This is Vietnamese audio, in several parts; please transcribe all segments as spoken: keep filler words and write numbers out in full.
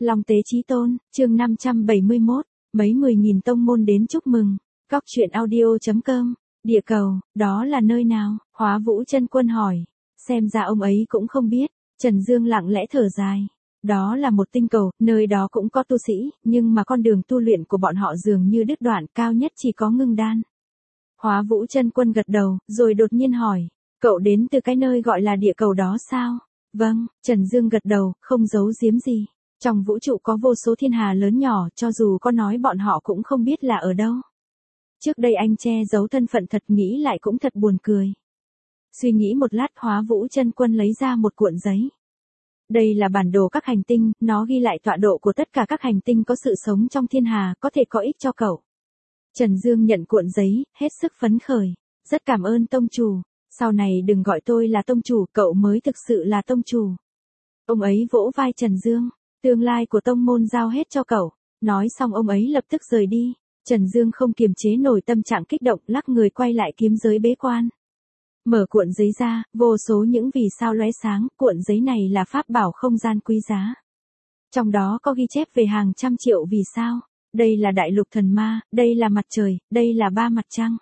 Long Tế Chí Tôn, chương năm trăm bảy mươi mốt, mấy mười nghìn tông môn đến chúc mừng. Cóc truyện audio chấm com, địa cầu, đó là nơi nào? Hóa Vũ Chân Quân hỏi. Xem ra ông ấy cũng không biết. Trần Dương lặng lẽ thở dài. Đó là một tinh cầu, nơi đó cũng có tu sĩ, nhưng mà con đường tu luyện của bọn họ dường như đứt đoạn, cao nhất chỉ có ngưng đan. Hóa Vũ Chân Quân gật đầu, rồi đột nhiên hỏi. Cậu đến từ cái nơi gọi là địa cầu đó sao? Vâng, Trần Dương gật đầu, không giấu giếm gì. Trong vũ trụ có vô số thiên hà lớn nhỏ, cho dù có nói bọn họ cũng không biết là ở đâu. Trước đây anh che giấu thân phận thật, nghĩ lại cũng thật buồn cười. Suy nghĩ một lát, Hóa Vũ Chân Quân lấy ra một cuộn giấy. Đây là bản đồ các hành tinh, nó ghi lại tọa độ của tất cả các hành tinh có sự sống trong thiên hà, có thể có ích cho cậu. Trần Dương nhận cuộn giấy, hết sức phấn khởi. Rất cảm ơn tông chủ, sau này đừng gọi tôi là tông chủ, cậu mới thực sự là tông chủ. Ông ấy vỗ vai Trần Dương, tương lai của tông môn giao hết cho cậu. Nói xong ông ấy lập tức rời đi. Trần Dương không kiềm chế nổi tâm trạng kích động, lắc người quay lại kiếm giới bế quan. Mở cuộn giấy ra, vô số những vì sao lóe sáng, cuộn giấy này là pháp bảo không gian quý giá. Trong đó có ghi chép về hàng trăm triệu vì sao. Đây là đại lục thần ma, đây là mặt trời, đây là ba mặt trăng.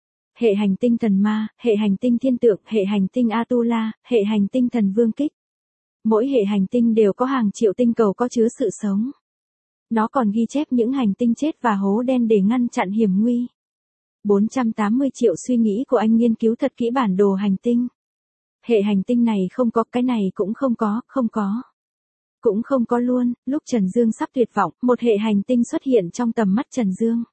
Hệ hành tinh thần ma, hệ hành tinh thiên tượng, hệ hành tinh Atula, hệ hành tinh thần vương kích. Mỗi hệ hành tinh đều có hàng triệu tinh cầu có chứa sự sống. Nó còn ghi chép những hành tinh chết và hố đen để ngăn chặn hiểm nguy. bốn trăm tám mươi triệu suy nghĩ của anh nghiên cứu thật kỹ bản đồ hành tinh. Hệ hành tinh này không có, cái này cũng không có, không có. Cũng không có luôn. Lúc Trần Dương sắp tuyệt vọng, một hệ hành tinh xuất hiện trong tầm mắt Trần Dương.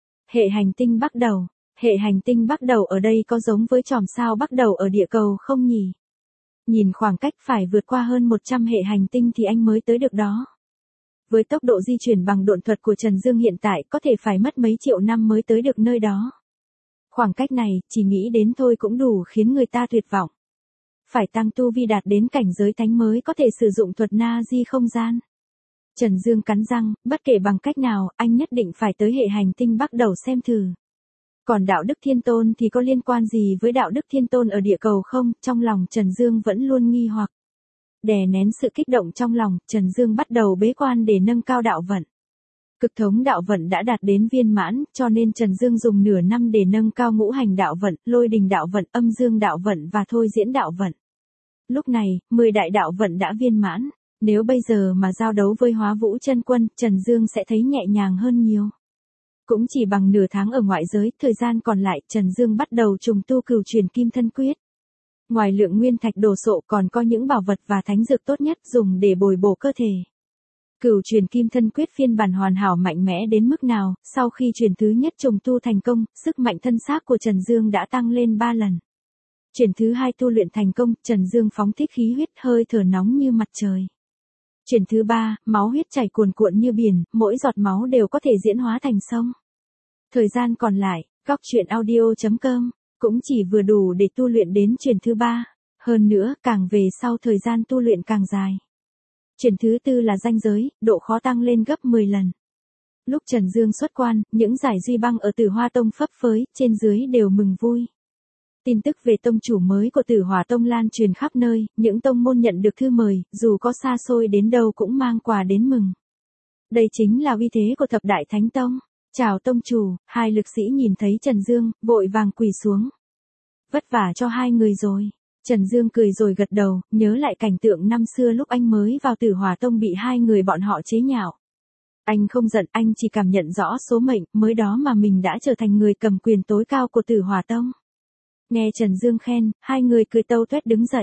Hệ hành tinh Bắc Đầu. Hệ hành tinh Bắc Đầu ở đây có giống với chòm sao Bắc Đầu ở địa cầu không nhỉ? Nhìn khoảng cách phải vượt qua hơn một trăm hệ hành tinh thì anh mới tới được đó. Với tốc độ di chuyển bằng độn thuật của Trần Dương hiện tại có thể phải mất mấy triệu năm mới tới được nơi đó. Khoảng cách này, chỉ nghĩ đến thôi cũng đủ khiến người ta tuyệt vọng. Phải tăng tu vi đạt đến cảnh giới thánh mới có thể sử dụng thuật na di không gian. Trần Dương cắn răng, bất kể bằng cách nào, anh nhất định phải tới hệ hành tinh Bắc Đầu xem thử. Còn đạo đức thiên tôn thì có liên quan gì với đạo đức thiên tôn ở địa cầu không? Trong lòng Trần Dương vẫn luôn nghi hoặc. Đè nén sự kích động trong lòng, Trần Dương bắt đầu bế quan để nâng cao đạo vận. Cực thống đạo vận đã đạt đến viên mãn, cho nên Trần Dương dùng nửa năm để nâng cao ngũ hành đạo vận, lôi đình đạo vận, âm dương đạo vận và thôi diễn đạo vận. Lúc này, mười đại đạo vận đã viên mãn. Nếu bây giờ mà giao đấu với Hóa Vũ Chân Quân, Trần Dương sẽ thấy nhẹ nhàng hơn nhiều. Cũng chỉ bằng nửa tháng ở ngoại giới, thời gian còn lại, Trần Dương bắt đầu trùng tu Cửu Truyền Kim Thân Quyết. Ngoài lượng nguyên thạch đồ sộ còn có những bảo vật và thánh dược tốt nhất dùng để bồi bổ cơ thể. Cửu Truyền Kim Thân Quyết phiên bản hoàn hảo mạnh mẽ đến mức nào, sau khi truyền thứ nhất trùng tu thành công, sức mạnh thân xác của Trần Dương đã tăng lên ba lần. Truyền thứ hai tu luyện thành công, Trần Dương phóng thích khí huyết hơi thở nóng như mặt trời. Truyền thứ ba, máu huyết chảy cuồn cuộn như biển, mỗi giọt máu đều có thể diễn hóa thành sông. Thời gian còn lại, cóc truyện audio chấm com, cũng chỉ vừa đủ để tu luyện đến truyền thứ ba. Hơn nữa, càng về sau thời gian tu luyện càng dài. Truyền thứ tư là ranh giới, độ khó tăng lên gấp mười lần. Lúc Trần Dương xuất quan, những giải duy băng ở Tử Hoa Tông phấp phới, trên dưới đều mừng vui. Tin tức về tông chủ mới của Tử Hỏa Tông lan truyền khắp nơi, những tông môn nhận được thư mời, dù có xa xôi đến đâu cũng mang quà đến mừng. Đây chính là uy thế của Thập Đại Thánh Tông. Chào tông chủ, hai lực sĩ nhìn thấy Trần Dương, vội vàng quỳ xuống. Vất vả cho hai người rồi. Trần Dương cười rồi gật đầu, nhớ lại cảnh tượng năm xưa lúc anh mới vào Tử Hỏa Tông bị hai người bọn họ chế nhạo. Anh không giận, anh chỉ cảm nhận rõ số mệnh, mới đó mà mình đã trở thành người cầm quyền tối cao của Tử Hỏa Tông. Nghe Trần Dương khen, hai người cười tâu tuét đứng dậy.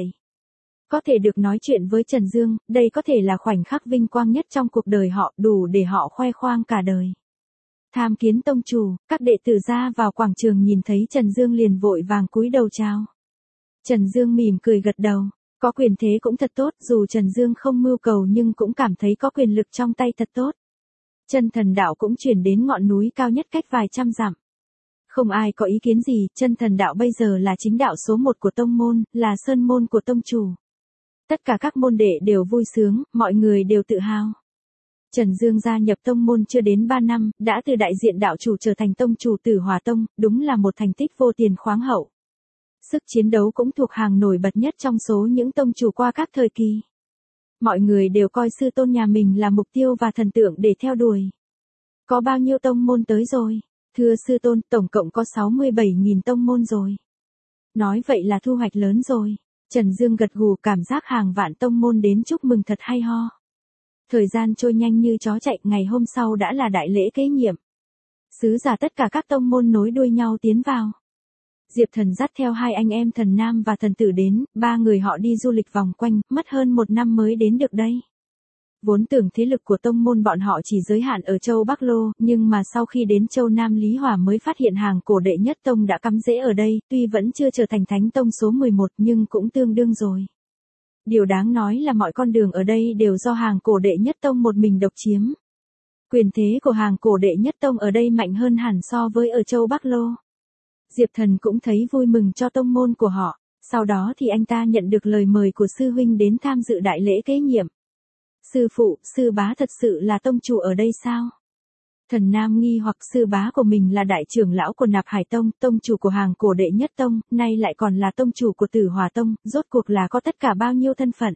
Có thể được nói chuyện với Trần Dương, đây có thể là khoảnh khắc vinh quang nhất trong cuộc đời họ, đủ để họ khoe khoang cả đời. Tham kiến tông chủ, các đệ tử ra vào quảng trường nhìn thấy Trần Dương liền vội vàng cúi đầu chào. Trần Dương mỉm cười gật đầu, có quyền thế cũng thật tốt, dù Trần Dương không mưu cầu nhưng cũng cảm thấy có quyền lực trong tay thật tốt. Chân thần đạo cũng chuyển đến ngọn núi cao nhất cách vài trăm dặm. Không ai có ý kiến gì, chân thần đạo bây giờ là chính đạo số một của tông môn, là sơn môn của tông chủ. Tất cả các môn đệ đều vui sướng, mọi người đều tự hào. Trần Dương gia nhập tông môn chưa đến ba năm, đã từ đại diện đạo chủ trở thành tông chủ Tử Hỏa Tông, đúng là một thành tích vô tiền khoáng hậu. Sức chiến đấu cũng thuộc hàng nổi bật nhất trong số những tông chủ qua các thời kỳ. Mọi người đều coi sư tôn nhà mình là mục tiêu và thần tượng để theo đuổi. Có bao nhiêu tông môn tới rồi? Thưa sư tôn, tổng cộng có sáu mươi bảy nghìn tông môn rồi. Nói vậy là thu hoạch lớn rồi. Trần Dương gật gù, cảm giác hàng vạn tông môn đến chúc mừng thật hay ho. Thời gian trôi nhanh như chó chạy, ngày hôm sau đã là đại lễ kế nhiệm. Sứ giả tất cả các tông môn nối đuôi nhau tiến vào. Diệp Thần dắt theo hai anh em Thần Nam và Thần Tử đến, ba người họ đi du lịch vòng quanh, mất hơn một năm mới đến được đây. Vốn tưởng thế lực của tông môn bọn họ chỉ giới hạn ở châu Bắc Lô, nhưng mà sau khi đến châu Nam Lý Hòa mới phát hiện hàng cổ đệ nhất tông đã cắm rễ ở đây, tuy vẫn chưa trở thành thánh tông số mười một nhưng cũng tương đương rồi. Điều đáng nói là mọi con đường ở đây đều do hàng cổ đệ nhất tông một mình độc chiếm. Quyền thế của hàng cổ đệ nhất tông ở đây mạnh hơn hẳn so với ở châu Bắc Lô. Diệp Thần cũng thấy vui mừng cho tông môn của họ, sau đó thì anh ta nhận được lời mời của sư huynh đến tham dự đại lễ kế nhiệm. Sư phụ, sư bá thật sự là tông chủ ở đây sao? Thần Nam nghi hoặc, sư bá của mình là đại trưởng lão của Nạp Hải Tông, tông chủ của hàng cổ đệ nhất tông, nay lại còn là tông chủ của Tử Hỏa Tông, rốt cuộc là có tất cả bao nhiêu thân phận.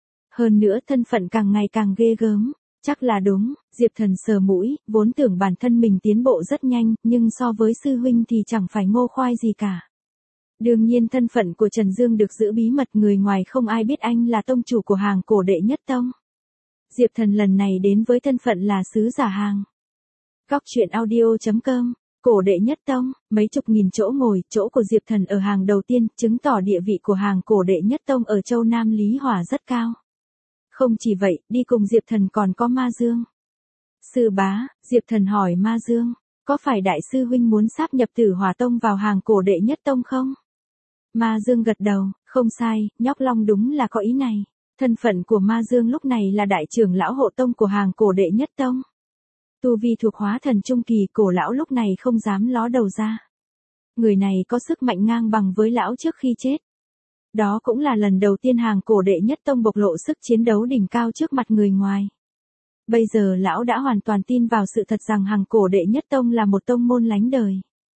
Hơn nữa thân phận càng ngày càng ghê gớm, chắc là đúng. Diệp Thần sờ mũi, vốn tưởng bản thân mình tiến bộ rất nhanh, nhưng so với sư huynh thì chẳng phải ngô khoai gì cả. Đương nhiên thân phận của Trần Dương được giữ bí mật, người ngoài không ai biết anh là tông chủ của hàng cổ đệ nhất tông. Diệp Thần lần này đến với thân phận là sứ giả hàng. Cóc truyện audio chấm com, cổ đệ nhất tông, mấy chục nghìn chỗ ngồi, chỗ của Diệp Thần ở hàng đầu tiên, chứng tỏ địa vị của hàng cổ đệ nhất tông ở châu Nam Lý Hòa rất cao. Không chỉ vậy, đi cùng Diệp Thần còn có Ma Dương. Sư bá, Diệp Thần hỏi Ma Dương, có phải đại sư huynh muốn sáp nhập Tử Hỏa Tông vào hàng cổ đệ nhất tông không? Ma Dương gật đầu, không sai, nhóc Long đúng là có ý này. Thân phận của Ma Dương lúc này là đại trưởng lão hộ tông của hàng cổ đệ nhất tông. Tu vi thuộc hóa thần trung kỳ, cổ lão lúc này không dám ló đầu ra. Người này có sức mạnh ngang bằng với lão trước khi chết. Đó cũng là lần đầu tiên hàng cổ đệ nhất tông bộc lộ sức chiến đấu đỉnh cao trước mặt người ngoài. Bây giờ lão đã hoàn toàn tin vào sự thật rằng hàng cổ đệ nhất tông là một tông môn lánh đời.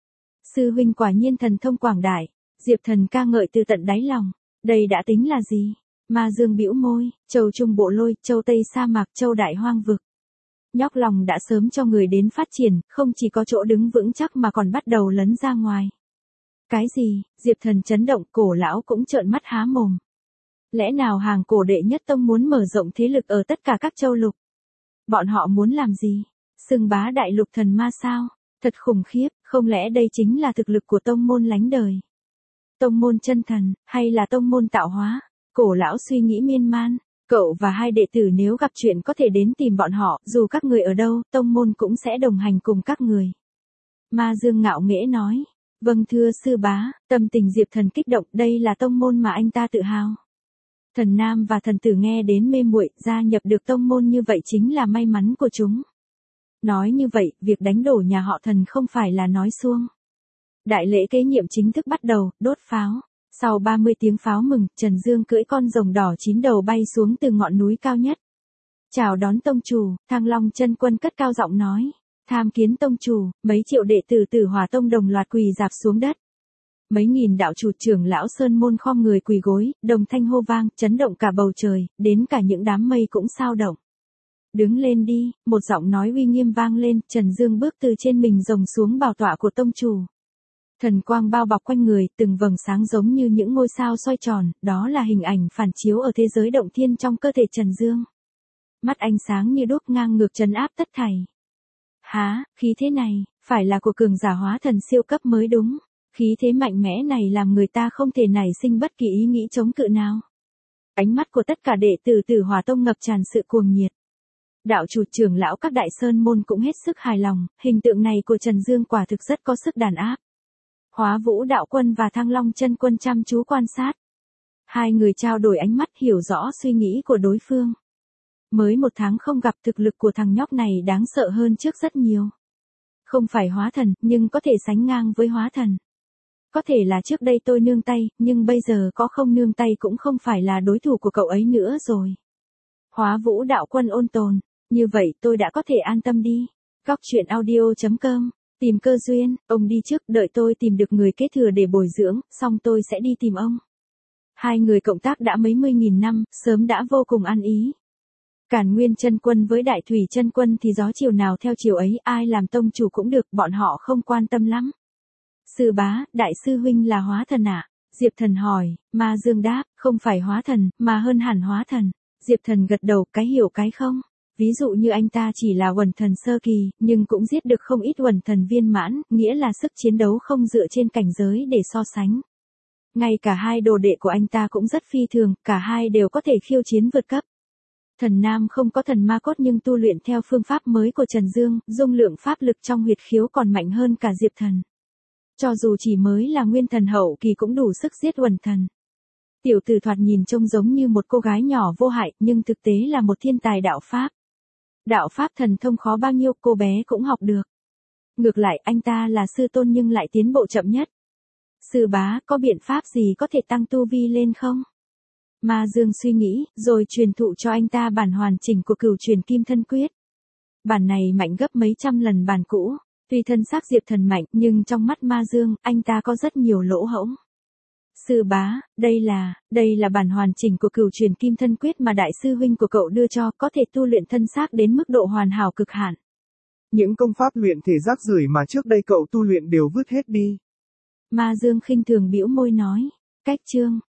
Sư huynh quả nhiên thần thông quảng đại, Diệp Thần ca ngợi từ tận đáy lòng. Đây đã tính là gì? Ma Dương bĩu môi, châu Trung Bộ Lôi, châu Tây Sa Mạc, châu Đại Hoang Vực. Nhóc Lòng đã sớm cho người đến phát triển, không chỉ có chỗ đứng vững chắc mà còn bắt đầu lấn ra ngoài. Cái gì? Diệp Thần chấn động, cổ lão cũng trợn mắt há mồm. Lẽ nào hàng cổ đệ nhất tông muốn mở rộng thế lực ở tất cả các châu lục? Bọn họ muốn làm gì? Xưng bá đại lục thần ma sao? Thật khủng khiếp, không lẽ đây chính là thực lực của tông môn lánh đời? Tông môn chân thần, hay là tông môn tạo hóa? Cổ lão suy nghĩ miên man, cậu và hai đệ tử nếu gặp chuyện có thể đến tìm bọn họ, dù các người ở đâu, tông môn cũng sẽ đồng hành cùng các người. Ma Dương ngạo nghễ nói, vâng thưa sư bá, tâm tình Diệp Thần kích động, đây là tông môn mà anh ta tự hào. Thần Nam và Thần Tử nghe đến mê muội, gia nhập được tông môn như vậy chính là may mắn của chúng. Nói như vậy, việc đánh đổ nhà họ Thần không phải là nói suông. Đại lễ kế nhiệm chính thức bắt đầu, đốt pháo. Sau ba mươi tiếng pháo mừng, Trần Dương cưỡi con rồng đỏ chín đầu bay xuống từ ngọn núi cao nhất. Chào đón tông chủ, Thăng Long Chân Quân cất cao giọng nói. Tham kiến tông chủ, mấy triệu đệ tử Tử Hỏa Tông đồng loạt quỳ rạp xuống đất. Mấy nghìn đạo chủ trưởng lão sơn môn khom người quỳ gối, đồng thanh hô vang, chấn động cả bầu trời, đến cả những đám mây cũng sao động. Đứng lên đi, một giọng nói uy nghiêm vang lên, Trần Dương bước từ trên mình rồng xuống bảo tọa của tông chủ. Thần quang bao bọc quanh người, từng vầng sáng giống như những ngôi sao xoay tròn, đó là hình ảnh phản chiếu ở thế giới động thiên trong cơ thể Trần Dương. Mắt ánh sáng như đuốc ngang ngược trấn áp tất thảy. Há, khí thế này, phải là của cường giả hóa thần siêu cấp mới đúng. Khí thế mạnh mẽ này làm người ta không thể nảy sinh bất kỳ ý nghĩ chống cự nào. Ánh mắt của tất cả đệ tử Tử Hỏa Tông ngập tràn sự cuồng nhiệt. Đạo chủ trưởng lão các đại sơn môn cũng hết sức hài lòng, hình tượng này của Trần Dương quả thực rất có sức đàn áp. Hóa Vũ Đạo Quân và Thăng Long Chân Quân chăm chú quan sát. Hai người trao đổi ánh mắt hiểu rõ suy nghĩ của đối phương. Mới một tháng không gặp, thực lực của thằng nhóc này đáng sợ hơn trước rất nhiều. Không phải hóa thần, nhưng có thể sánh ngang với hóa thần. Có thể là trước đây tôi nương tay, nhưng bây giờ có không nương tay cũng không phải là đối thủ của cậu ấy nữa rồi. Hóa Vũ Đạo Quân ôn tồn, như vậy tôi đã có thể an tâm đi. Cóc truyện audio chấm com, tìm cơ duyên, ông đi trước, đợi tôi tìm được người kế thừa để bồi dưỡng, xong tôi sẽ đi tìm ông. Hai người cộng tác đã mấy mươi nghìn năm, sớm đã vô cùng ăn ý. Càn Nguyên Chân Quân với Đại Thủy Chân Quân thì gió chiều nào theo chiều ấy, ai làm tông chủ cũng được, bọn họ không quan tâm lắm. Sư bá, đại sư huynh là hóa thần ạ? Diệp Thần hỏi. Ma Dương đáp, không phải hóa thần, mà hơn hẳn hóa thần. Diệp Thần gật đầu, cái hiểu cái không. Ví dụ như anh ta chỉ là uẩn thần sơ kỳ, nhưng cũng giết được không ít uẩn thần viên mãn, nghĩa là sức chiến đấu không dựa trên cảnh giới để so sánh. Ngay cả hai đồ đệ của anh ta cũng rất phi thường, cả hai đều có thể khiêu chiến vượt cấp. Thần Nam không có thần ma cốt nhưng tu luyện theo phương pháp mới của Trần Dương, dung lượng pháp lực trong huyệt khiếu còn mạnh hơn cả Diệp Thần. Cho dù chỉ mới là nguyên thần hậu kỳ cũng đủ sức giết uẩn thần. Tiểu tử thoạt nhìn trông giống như một cô gái nhỏ vô hại, nhưng thực tế là một thiên tài đạo pháp. Đạo pháp thần thông khó bao nhiêu cô bé cũng học được. Ngược lại anh ta là sư tôn nhưng lại tiến bộ chậm nhất. Sư bá, có biện pháp gì có thể tăng tu vi lên không? Ma Dương suy nghĩ, rồi truyền thụ cho anh ta bản hoàn chỉnh của Cửu Truyền Kim Thân Quyết. Bản này mạnh gấp mấy trăm lần bản cũ. Tuy thân xác Diệp Thần mạnh, nhưng trong mắt Ma Dương, anh ta có rất nhiều lỗ hổng. Sư bá, đây là, đây là bản hoàn chỉnh của Cửu Truyền Kim Thân Quyết mà đại sư huynh của cậu đưa cho, có thể tu luyện thân xác đến mức độ hoàn hảo cực hạn. Những công pháp luyện thể rác rưởi mà trước đây cậu tu luyện đều vứt hết đi. Ma Dương khinh thường bĩu môi nói, cách chương.